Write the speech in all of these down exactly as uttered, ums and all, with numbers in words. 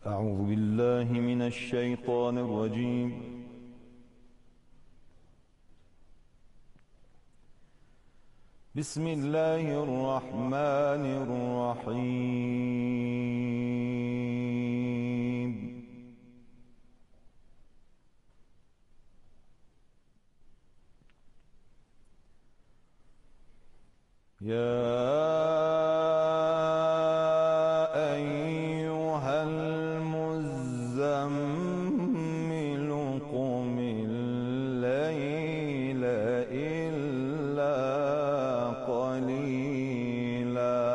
أعوذ بالله من الشيطان الرجيم. بسم الله الرحمن الرحيم. يا أيها المزمل قم الليل إلا قليلا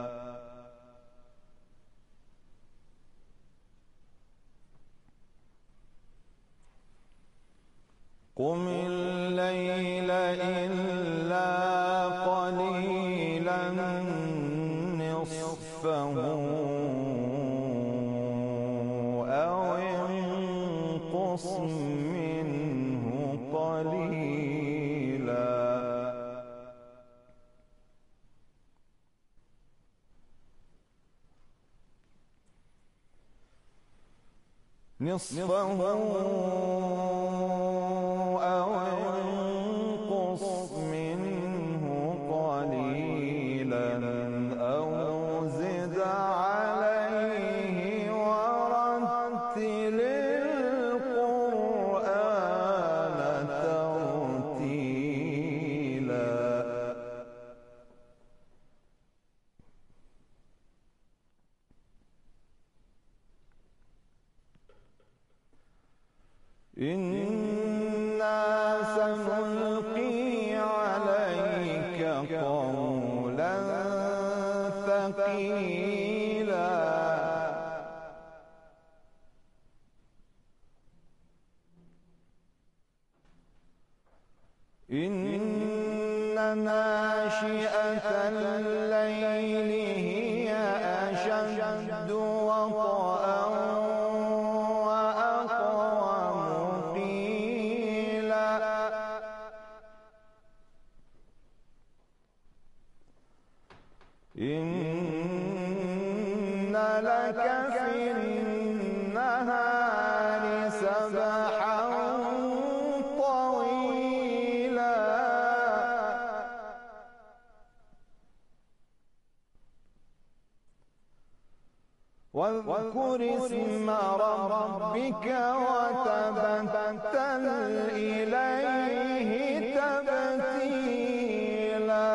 قم الليل إلا قليلا نصفه أو انقص منه قليلا نصفه أو انقص منه قليلا أو زد عليه ورتل القرآن ترتيلا إنا سنلقي عليك قولا ثقيلا إن ناشئة الليل هي أشد وطئا إن لك في النهار سبحا طويلا واذكر اسم ربك وتبتل إليه تبتيلا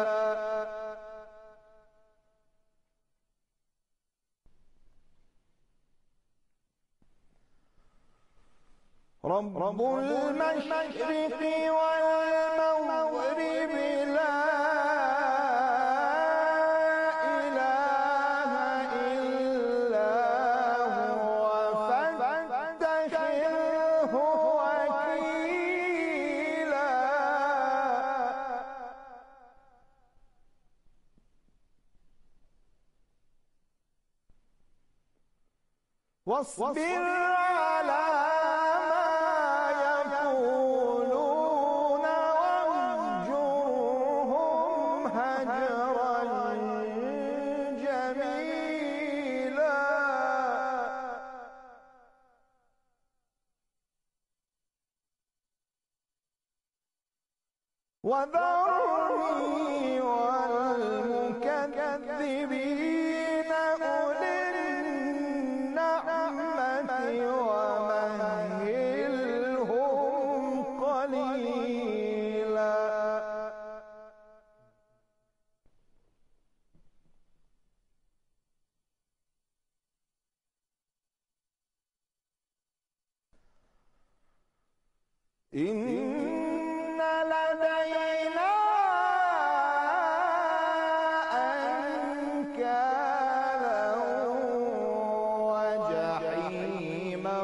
رب المشرق والمغرب لا إله إلا هو فاتخذه وكيلا واصبر على وذرني والمكذبين أولي النعمة ومهلهم قليلا إن لدينا أنكالا وجحيما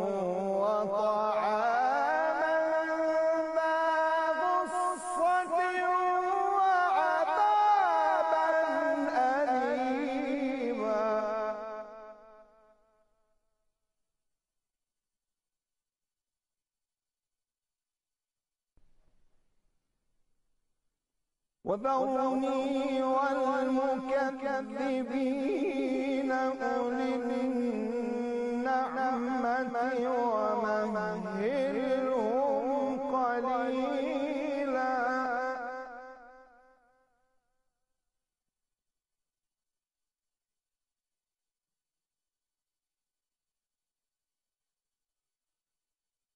وطعاما ذا غصة وعذابا أليما وذرني والمكذبين أولي النعمة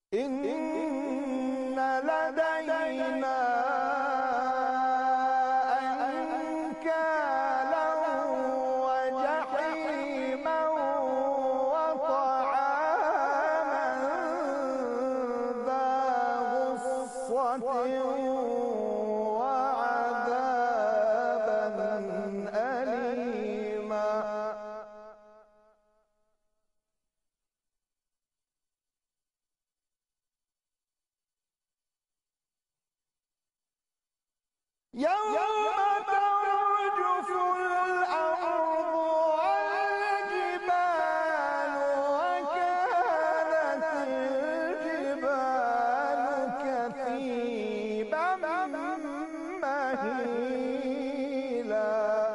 إن لدينا أنكالا وجحيما وطعاما ذا غصة وعذابا أليما يوم ترجف الأرض والجبال وكانت الجبال كثيبا مهيلا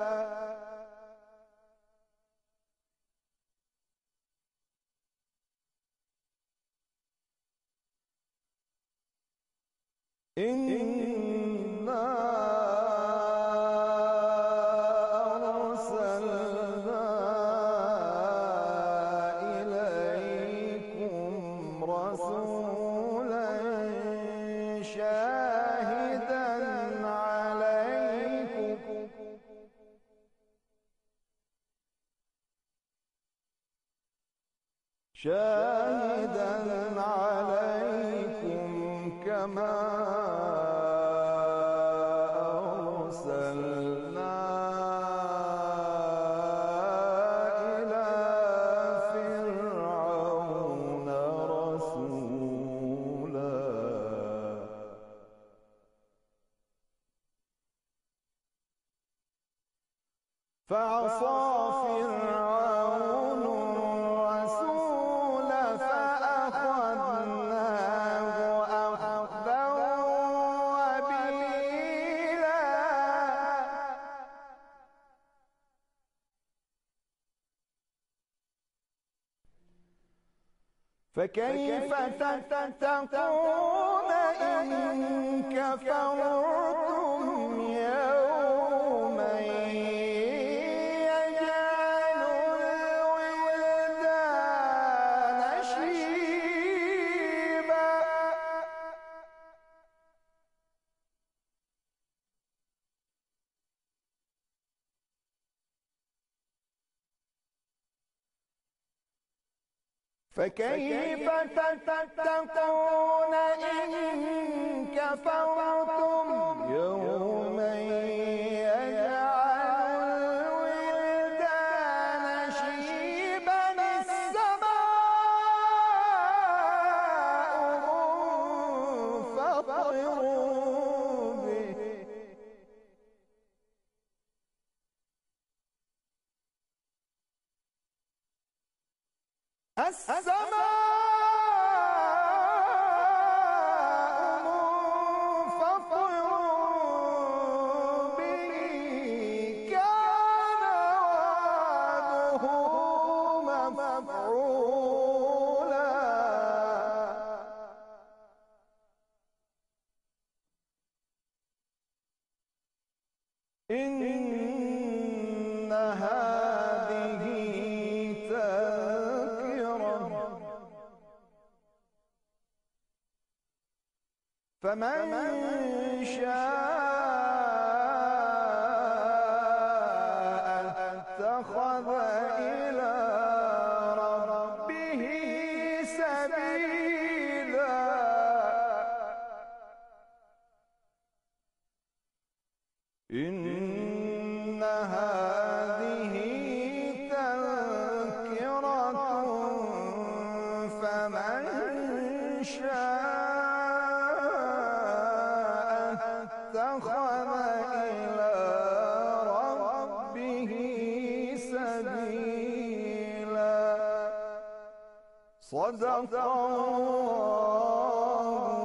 إنا أرسلنا إليكم رسولا شاهدا عليكم شاهدا عليكم كما أرسلنا إلى فرعون رسولا فعصى فرعون الرسول فأخذناه أخذا وبيلا فكيف تتقون إن كفرتم يوما يجعل الولدان شيبا فكيف تتقون إن كفرتم يوما يجعل الولدان شيبا السماء منفطر به السماء منفطر به كان وعده مفعولا إن هذه فمن شاء اتخذ إلى ربه سبيلا إن هذه تذكرة فمن شاء اتخذ إلى ربه سبيلا صدق الله